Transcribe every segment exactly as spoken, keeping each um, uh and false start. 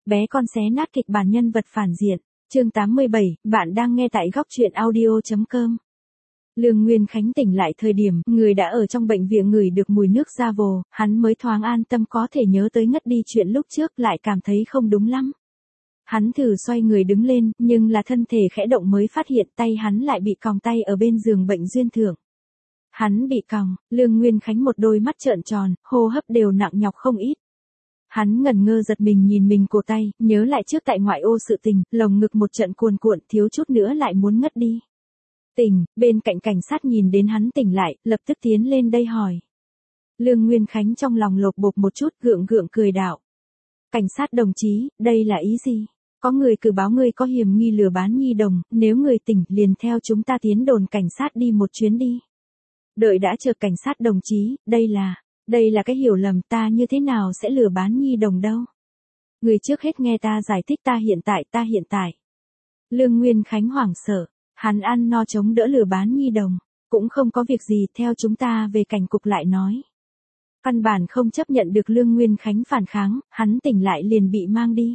bé con xé nát kịch bản nhân vật phản diện. Chương tám mươi bảy, bạn đang nghe tại góc truyện audio chấm com. Lương Nguyên Khánh tỉnh lại thời điểm người đã ở trong bệnh viện ngửi được mùi nước da vồ, hắn mới thoáng an tâm có thể nhớ tới ngất đi chuyện lúc trước lại cảm thấy không đúng lắm. Hắn thử xoay người đứng lên, nhưng là thân thể khẽ động mới phát hiện tay hắn lại bị còng tay ở bên giường bệnh duyên thượng. Hắn bị còng, Lương Nguyên Khánh một đôi mắt trợn tròn, hô hấp đều nặng nhọc không ít. Hắn ngẩn ngơ giật mình nhìn mình cổ tay, nhớ lại trước tại ngoại ô sự tình, lồng ngực một trận cuồn cuộn, thiếu chút nữa lại muốn ngất đi. Tỉnh, bên cạnh cảnh sát nhìn đến hắn tỉnh lại, lập tức tiến lên đây hỏi. Lương Nguyên Khánh trong lòng lột bột một chút, gượng gượng cười đạo. Cảnh sát đồng chí, đây là ý gì? Có người cử báo ngươi có hiểm nghi lừa bán nhi đồng, nếu người tỉnh liền theo chúng ta tiến đồn cảnh sát đi một chuyến đi. Đợi đã chờ cảnh sát đồng chí, đây là, đây là cái hiểu lầm, ta như thế nào sẽ lừa bán nhi đồng đâu. Người trước hết nghe ta giải thích ta hiện tại, ta hiện tại. Lương Nguyên Khánh hoảng sợ, hắn ăn no chống đỡ lừa bán nhi đồng, cũng không có việc gì, theo chúng ta về cảnh cục lại nói. Căn bản không chấp nhận được Lương Nguyên Khánh phản kháng, hắn tỉnh lại liền bị mang đi.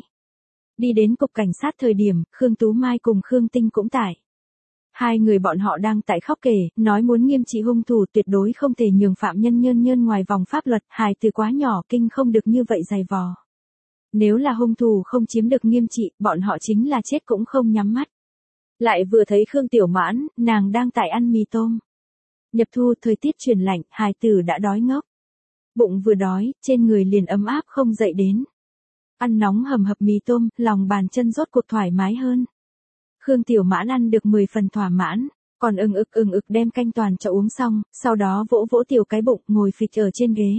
Đi đến cục cảnh sát thời điểm, Khương Tú Mai cùng Khương Tinh cũng tại. Hai người bọn họ đang tại khóc kể, nói muốn nghiêm trị hung thủ, tuyệt đối không thể nhường phạm nhân nhơn nhơn ngoài vòng pháp luật, hài từ quá nhỏ kinh không được như vậy dày vò. Nếu là hung thủ không chiếm được nghiêm trị, bọn họ chính là chết cũng không nhắm mắt. Lại vừa thấy Khương Tiểu Mãn, nàng đang tại ăn mì tôm. Nhập thu thời tiết chuyển lạnh, hài tử đã đói ngốc. Bụng vừa đói, trên người liền ấm áp không dậy đến. Ăn nóng hầm hập mì tôm, lòng bàn chân rốt cuộc thoải mái hơn. Khương Tiểu Mãn ăn được mười phần thỏa mãn, còn ưng ực ưng ực đem canh toàn cho uống xong, sau đó vỗ vỗ tiểu cái bụng, ngồi phịch ở trên ghế.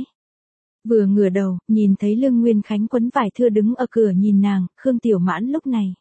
Vừa ngửa đầu, nhìn thấy Lương Nguyên Khánh quấn vải thưa đứng ở cửa nhìn nàng, Khương Tiểu Mãn lúc này.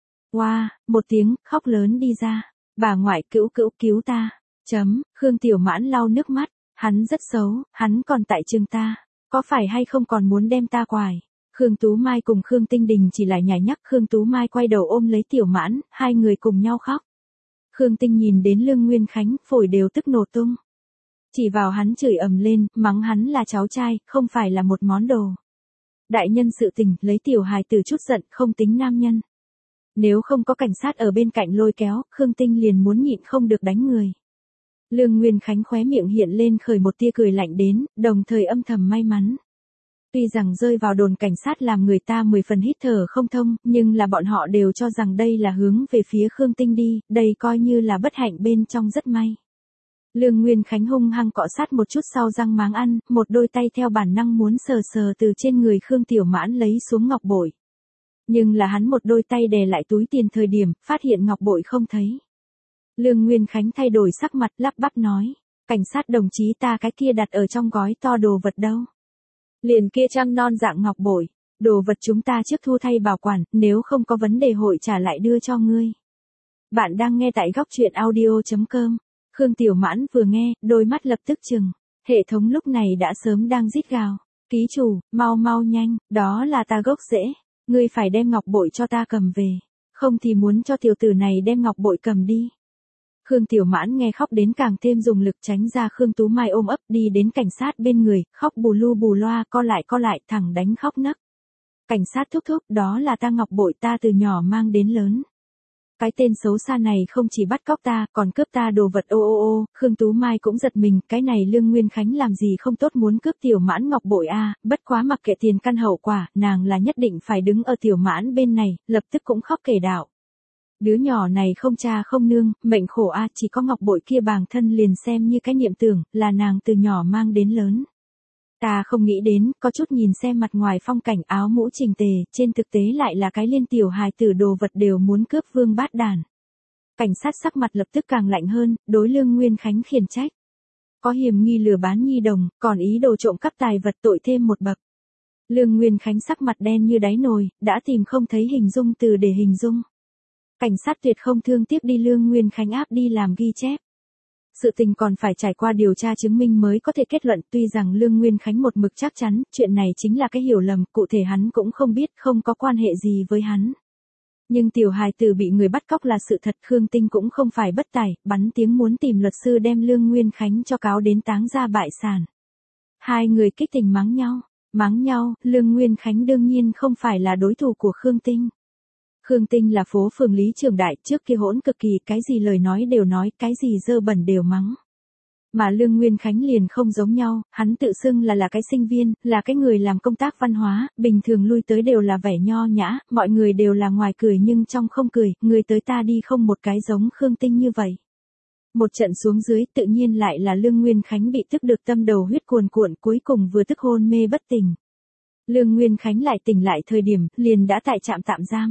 Oa, wow, một tiếng, khóc lớn đi ra, bà ngoại cữu cữu cứu ta, chấm, Khương Tiểu Mãn lau nước mắt, hắn rất xấu, hắn còn tại trường ta, có phải hay không còn muốn đem ta quài. Khương Tú Mai cùng Khương Tinh Đình chỉ là nhảy nhắc, Khương Tú Mai quay đầu ôm lấy Tiểu Mãn, hai người cùng nhau khóc. Khương Tinh nhìn đến Lương Nguyên Khánh, phổi đều tức nổ tung. Chỉ vào hắn chửi ầm lên, mắng hắn là cháu trai, không phải là một món đồ. Đại nhân sự tình, lấy tiểu hài tử chút giận, không tính nam nhân. Nếu không có cảnh sát ở bên cạnh lôi kéo, Khương Tinh liền muốn nhịn không được đánh người. Lương Nguyên Khánh khóe miệng hiện lên khởi một tia cười lạnh đến, đồng thời âm thầm may mắn. Tuy rằng rơi vào đồn cảnh sát làm người ta mười phần hít thở không thông, nhưng là bọn họ đều cho rằng đây là hướng về phía Khương Tinh đi, đây coi như là bất hạnh bên trong rất may. Lương Nguyên Khánh hung hăng cọ sát một chút sau răng máng ăn, một đôi tay theo bản năng muốn sờ sờ từ trên người Khương Tiểu Mãn lấy xuống ngọc bội. Nhưng là hắn một đôi tay đè lại túi tiền thời điểm, phát hiện ngọc bội không thấy. Lương Nguyên Khánh thay đổi sắc mặt lắp bắp nói, cảnh sát đồng chí ta cái kia đặt ở trong gói to đồ vật đâu. Liền kia trăng non dạng ngọc bội, đồ vật chúng ta trước thu thay bảo quản, nếu không có vấn đề hội trả lại đưa cho ngươi. Bạn đang nghe tại góc truyện audio chấm com. Khương Tiểu Mãn vừa nghe, đôi mắt lập tức trừng, hệ thống lúc này đã sớm đang rít gào. Ký chủ, mau mau nhanh, đó là ta gốc rễ, ngươi phải đem ngọc bội cho ta cầm về, không thì muốn cho tiểu tử này đem ngọc bội cầm đi. Khương Tiểu Mãn nghe khóc đến càng thêm dùng lực tránh ra Khương Tú Mai ôm ấp đi đến cảnh sát bên người, khóc bù lu bù loa co lại co lại thẳng đánh khóc nấc. Cảnh sát thúc thúc, đó là ta ngọc bội ta từ nhỏ mang đến lớn. Cái tên xấu xa này không chỉ bắt cóc ta, còn cướp ta đồ vật ô ô ô, Khương Tú Mai cũng giật mình, cái này Lương Nguyên Khánh làm gì không tốt muốn cướp Tiểu Mãn ngọc bội a, à, bất quá mặc kệ tiền căn hậu quả, nàng là nhất định phải đứng ở Tiểu Mãn bên này, lập tức cũng khóc kể đạo. Đứa nhỏ này không cha không nương, mệnh khổ a, à, chỉ có ngọc bội kia bàng thân liền xem như cái niệm tưởng, là nàng từ nhỏ mang đến lớn. Ta không nghĩ đến, có chút nhìn xem mặt ngoài phong cảnh áo mũ chỉnh tề, trên thực tế lại là cái liên tiểu hài tử đồ vật đều muốn cướp vương bát đàn. Cảnh sát sắc mặt lập tức càng lạnh hơn, đối Lương Nguyên Khánh khiển trách. Có hiểm nghi lừa bán nhi đồng, còn ý đồ trộm cắp tài vật tội thêm một bậc. Lương Nguyên Khánh sắc mặt đen như đáy nồi, đã tìm không thấy hình dung từ để hình dung. Cảnh sát tuyệt không thương tiếc đi Lương Nguyên Khánh áp đi làm ghi chép. Sự tình còn phải trải qua điều tra chứng minh mới có thể kết luận, tuy rằng Lương Nguyên Khánh một mực chắc chắn, chuyện này chính là cái hiểu lầm, cụ thể hắn cũng không biết, không có quan hệ gì với hắn. Nhưng tiểu hài tử bị người bắt cóc là sự thật, Khương Tinh cũng không phải bất tài, bắn tiếng muốn tìm luật sư đem Lương Nguyên Khánh cho cáo đến táng ra bại sản. Hai người kích tình mắng nhau, Mắng nhau, Lương Nguyên Khánh đương nhiên không phải là đối thủ của Khương Tinh. Khương Tinh là phố phường Lý Trường Đại, trước kia hỗn cực kỳ, cái gì lời nói đều nói, cái gì dơ bẩn đều mắng. Mà Lương Nguyên Khánh liền không giống nhau, hắn tự xưng là là cái sinh viên, là cái người làm công tác văn hóa, bình thường lui tới đều là vẻ nho nhã, mọi người đều là ngoài cười nhưng trong không cười, người tới ta đi không một cái giống Khương Tinh như vậy. Một trận xuống dưới tự nhiên lại là Lương Nguyên Khánh bị tức được tâm đầu huyết cuồn cuộn, cuối cùng vừa tức hôn mê bất tỉnh. Lương Nguyên Khánh lại tỉnh lại thời điểm, liền đã tại trạm tạm giam.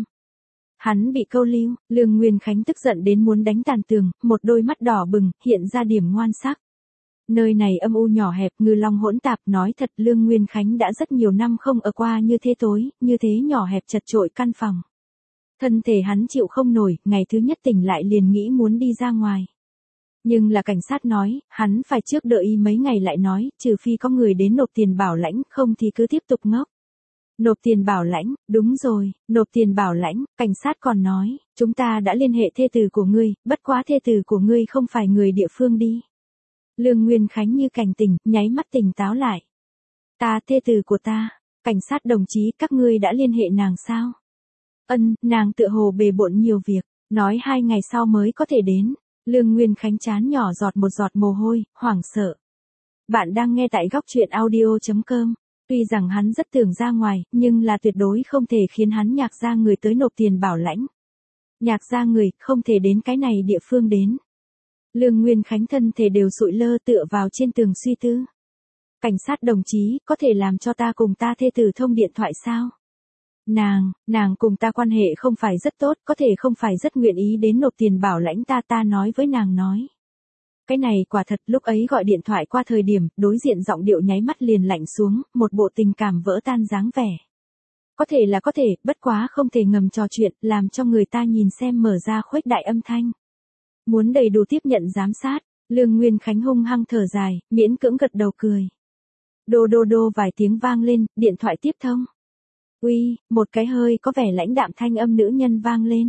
Hắn bị câu lưu, Lương Nguyên Khánh tức giận đến muốn đánh tàn tường, một đôi mắt đỏ bừng, hiện ra điểm ngoan sắc. Nơi này âm u nhỏ hẹp, ngư long hỗn tạp, nói thật Lương Nguyên Khánh đã rất nhiều năm không ở qua như thế tối, như thế nhỏ hẹp chật chội căn phòng. Thân thể hắn chịu không nổi, ngày thứ nhất tỉnh lại liền nghĩ muốn đi ra ngoài. Nhưng là cảnh sát nói, hắn phải trước đợi mấy ngày lại nói, trừ phi có người đến nộp tiền bảo lãnh, không thì cứ tiếp tục ngốc. Nộp tiền bảo lãnh, đúng rồi, nộp tiền bảo lãnh, cảnh sát còn nói, chúng ta đã liên hệ thê tử của ngươi, bất quá thê tử của ngươi không phải người địa phương đi. Lương Nguyên Khánh như cảnh tỉnh, nháy mắt tỉnh táo lại. Ta thê tử của ta, cảnh sát đồng chí, các ngươi đã liên hệ nàng sao? Ân, nàng tựa hồ bề bộn nhiều việc, nói hai ngày sau mới có thể đến. Lương Nguyên Khánh chán nhỏ giọt một giọt mồ hôi, hoảng sợ. Bạn đang nghe tại góc truyện audio chấm com. Tuy rằng hắn rất tưởng ra ngoài, nhưng là tuyệt đối không thể khiến hắn Nhạc gia người tới nộp tiền bảo lãnh. Nhạc gia người, không thể đến cái này địa phương đến. Lương Nguyên Khánh thân thể đều sụi lơ tựa vào trên tường suy tư. Cảnh sát đồng chí, có thể làm cho ta cùng ta thê tử thông điện thoại sao? Nàng, nàng cùng ta quan hệ không phải rất tốt, có thể không phải rất nguyện ý đến nộp tiền bảo lãnh ta ta nói với nàng nói. Cái này quả thật lúc ấy gọi điện thoại qua thời điểm, đối diện giọng điệu nháy mắt liền lạnh xuống, một bộ tình cảm vỡ tan dáng vẻ. Có thể là có thể, bất quá không thể ngầm trò chuyện, làm cho người ta nhìn xem mở ra khuếch đại âm thanh. Muốn đầy đủ tiếp nhận giám sát, Lương Nguyên Khánh hung hăng thở dài, miễn cưỡng gật đầu cười. Đô đô đô vài tiếng vang lên, điện thoại tiếp thông. Uy, một cái hơi có vẻ lãnh đạm thanh âm nữ nhân vang lên.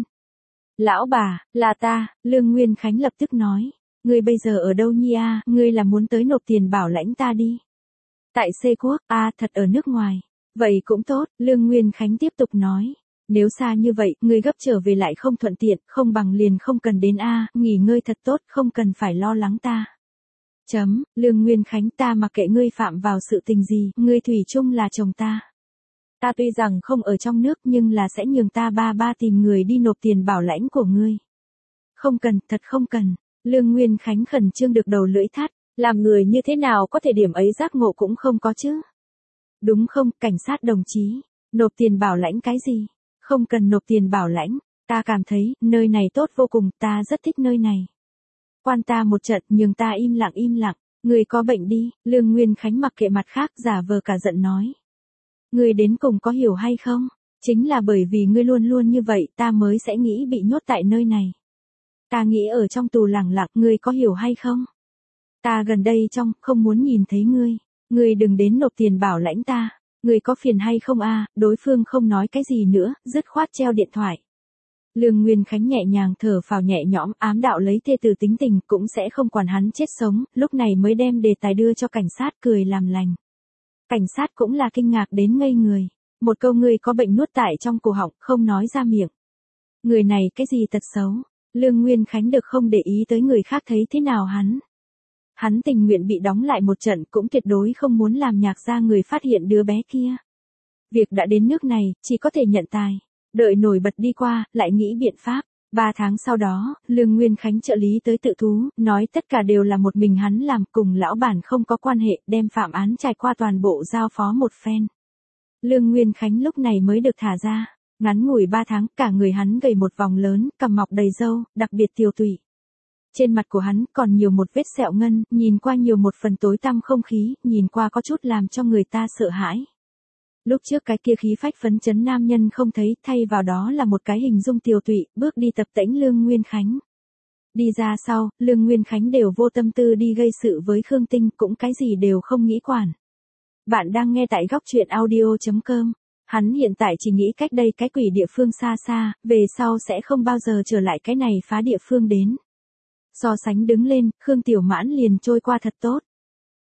Lão bà, là ta, Lương Nguyên Khánh lập tức nói. Ngươi bây giờ ở đâu nhi a? Ngươi là muốn tới nộp tiền bảo lãnh ta đi. Tại C Quốc, a à, thật ở nước ngoài. Vậy cũng tốt, Lương Nguyên Khánh tiếp tục nói. Nếu xa như vậy, ngươi gấp trở về lại không thuận tiện, không bằng liền không cần đến a, à, nghỉ ngơi thật tốt, không cần phải lo lắng ta. Chấm, Lương Nguyên Khánh ta mặc kệ ngươi phạm vào sự tình gì, ngươi thủy chung là chồng ta. Ta tuy rằng không ở trong nước nhưng là sẽ nhường ta ba ba tìm người đi nộp tiền bảo lãnh của ngươi. Không cần, thật không cần. Lương Nguyên Khánh khẩn trương được đầu lưỡi thắt, làm người như thế nào có thể điểm ấy giác ngộ cũng không có chứ. Đúng không, cảnh sát đồng chí, nộp tiền bảo lãnh cái gì? Không cần nộp tiền bảo lãnh, ta cảm thấy, nơi này tốt vô cùng, ta rất thích nơi này. Quan ta một trận, nhường ta im lặng im lặng, người có bệnh đi, Lương Nguyên Khánh mặc kệ mặt khác giả vờ cả giận nói. Ngươi đến cùng có hiểu hay không? Chính là bởi vì ngươi luôn luôn như vậy ta mới sẽ nghĩ bị nhốt tại nơi này. Ta nghĩ ở trong tù lẳng lặng, ngươi có hiểu hay không? Ta gần đây trong, không muốn nhìn thấy ngươi. Ngươi đừng đến nộp tiền bảo lãnh ta. Ngươi có phiền hay không a? À? Đối phương không nói cái gì nữa, dứt khoát treo điện thoại. Lương Nguyên Khánh nhẹ nhàng thở phào nhẹ nhõm, ám đạo lấy thê tử tính tình cũng sẽ không quản hắn chết sống, lúc này mới đem đề tài đưa cho cảnh sát cười làm lành. Cảnh sát cũng là kinh ngạc đến ngây người. Một câu ngươi có bệnh nuốt tại trong cổ họng, không nói ra miệng. Người này cái gì tật xấu? Lương Nguyên Khánh được không để ý tới người khác thấy thế nào hắn. Hắn tình nguyện bị đóng lại một trận cũng tuyệt đối không muốn làm Nhạc gia người phát hiện đứa bé kia. Việc đã đến nước này, chỉ có thể nhận tài. Đợi nổi bật đi qua, lại nghĩ biện pháp. Ba tháng sau đó, Lương Nguyên Khánh trợ lý tới tự thú, nói tất cả đều là một mình hắn làm, cùng lão bản không có quan hệ, đem phạm án trải qua toàn bộ giao phó một phen. Lương Nguyên Khánh lúc này mới được thả ra. Ngắn ngủi ba tháng, cả người hắn gầy một vòng lớn, cằm mọc đầy râu, đặc biệt tiều tụy. Trên mặt của hắn còn nhiều một vết sẹo ngân, nhìn qua nhiều một phần tối tăm không khí, nhìn qua có chút làm cho người ta sợ hãi. Lúc trước cái kia khí phách phấn chấn nam nhân không thấy, thay vào đó là một cái hình dung tiều tụy, bước đi tập tễnh Lương Nguyên Khánh. Đi ra sau, Lương Nguyên Khánh đều vô tâm tư đi gây sự với Khương Tinh, cũng cái gì đều không nghĩ quản. Bạn đang nghe tại góc truyện audio chấm com. Hắn hiện tại chỉ nghĩ cách đây cái quỷ địa phương xa xa, về sau sẽ không bao giờ trở lại cái này phá địa phương đến. So sánh đứng lên, Khương Tiểu Mãn liền trôi qua thật tốt.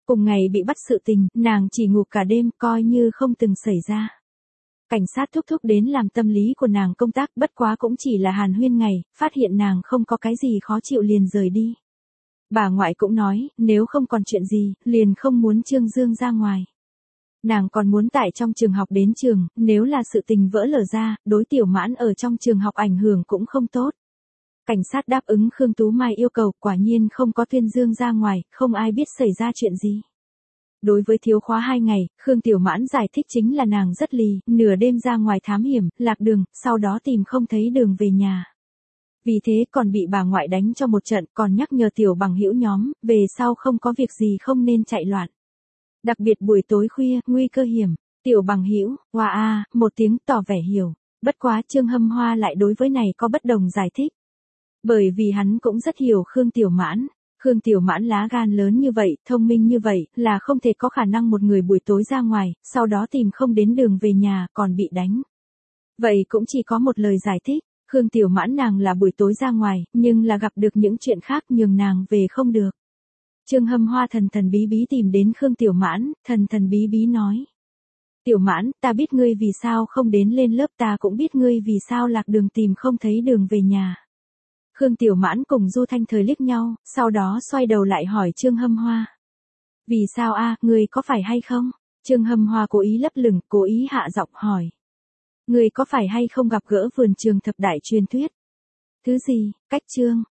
Cùng ngày bị bắt sự tình, nàng chỉ ngủ cả đêm coi như không từng xảy ra. Cảnh sát thúc thúc đến làm tâm lý của nàng công tác, bất quá cũng chỉ là hàn huyên ngày, phát hiện nàng không có cái gì khó chịu liền rời đi. Bà ngoại cũng nói, nếu không còn chuyện gì, liền không muốn Trương Dương ra ngoài. Nàng còn muốn tại trong trường học đến trường, nếu là sự tình vỡ lở ra, đối Tiểu Mãn ở trong trường học ảnh hưởng cũng không tốt. Cảnh sát đáp ứng Khương Tú Mai yêu cầu, quả nhiên không có tuyên Dương ra ngoài, không ai biết xảy ra chuyện gì. Đối với thiếu khóa hai ngày, Khương Tiểu Mãn giải thích chính là nàng rất lì, nửa đêm ra ngoài thám hiểm, lạc đường, sau đó tìm không thấy đường về nhà. Vì thế còn bị bà ngoại đánh cho một trận, còn nhắc nhở tiểu bằng hữu nhóm, về sau không có việc gì không nên chạy loạn. Đặc biệt buổi tối khuya, nguy cơ hiểm, tiểu bằng hữu, hoa a, một tiếng tỏ vẻ hiểu. Bất quá Trương Hâm Hoa lại đối với này có bất đồng giải thích. Bởi vì hắn cũng rất hiểu Khương Tiểu Mãn. Khương Tiểu Mãn lá gan lớn như vậy, thông minh như vậy, là không thể có khả năng một người buổi tối ra ngoài, sau đó tìm không đến đường về nhà, còn bị đánh. Vậy cũng chỉ có một lời giải thích, Khương Tiểu Mãn nàng là buổi tối ra ngoài, nhưng là gặp được những chuyện khác nhường nàng về không được. Trương Hâm Hoa thần thần bí bí tìm đến Khương Tiểu Mãn, thần thần bí bí nói. Tiểu Mãn, ta biết ngươi vì sao không đến lên lớp, ta cũng biết ngươi vì sao lạc đường tìm không thấy đường về nhà. Khương Tiểu Mãn cùng Du Thanh Thời liếc nhau, sau đó xoay đầu lại hỏi Trương Hâm Hoa. Vì sao a, ngươi có phải hay không? Trương Hâm Hoa cố ý lấp lửng, cố ý hạ giọng hỏi. Ngươi có phải hay không gặp gỡ vườn trường thập đại truyền thuyết? Thứ gì, cách chương,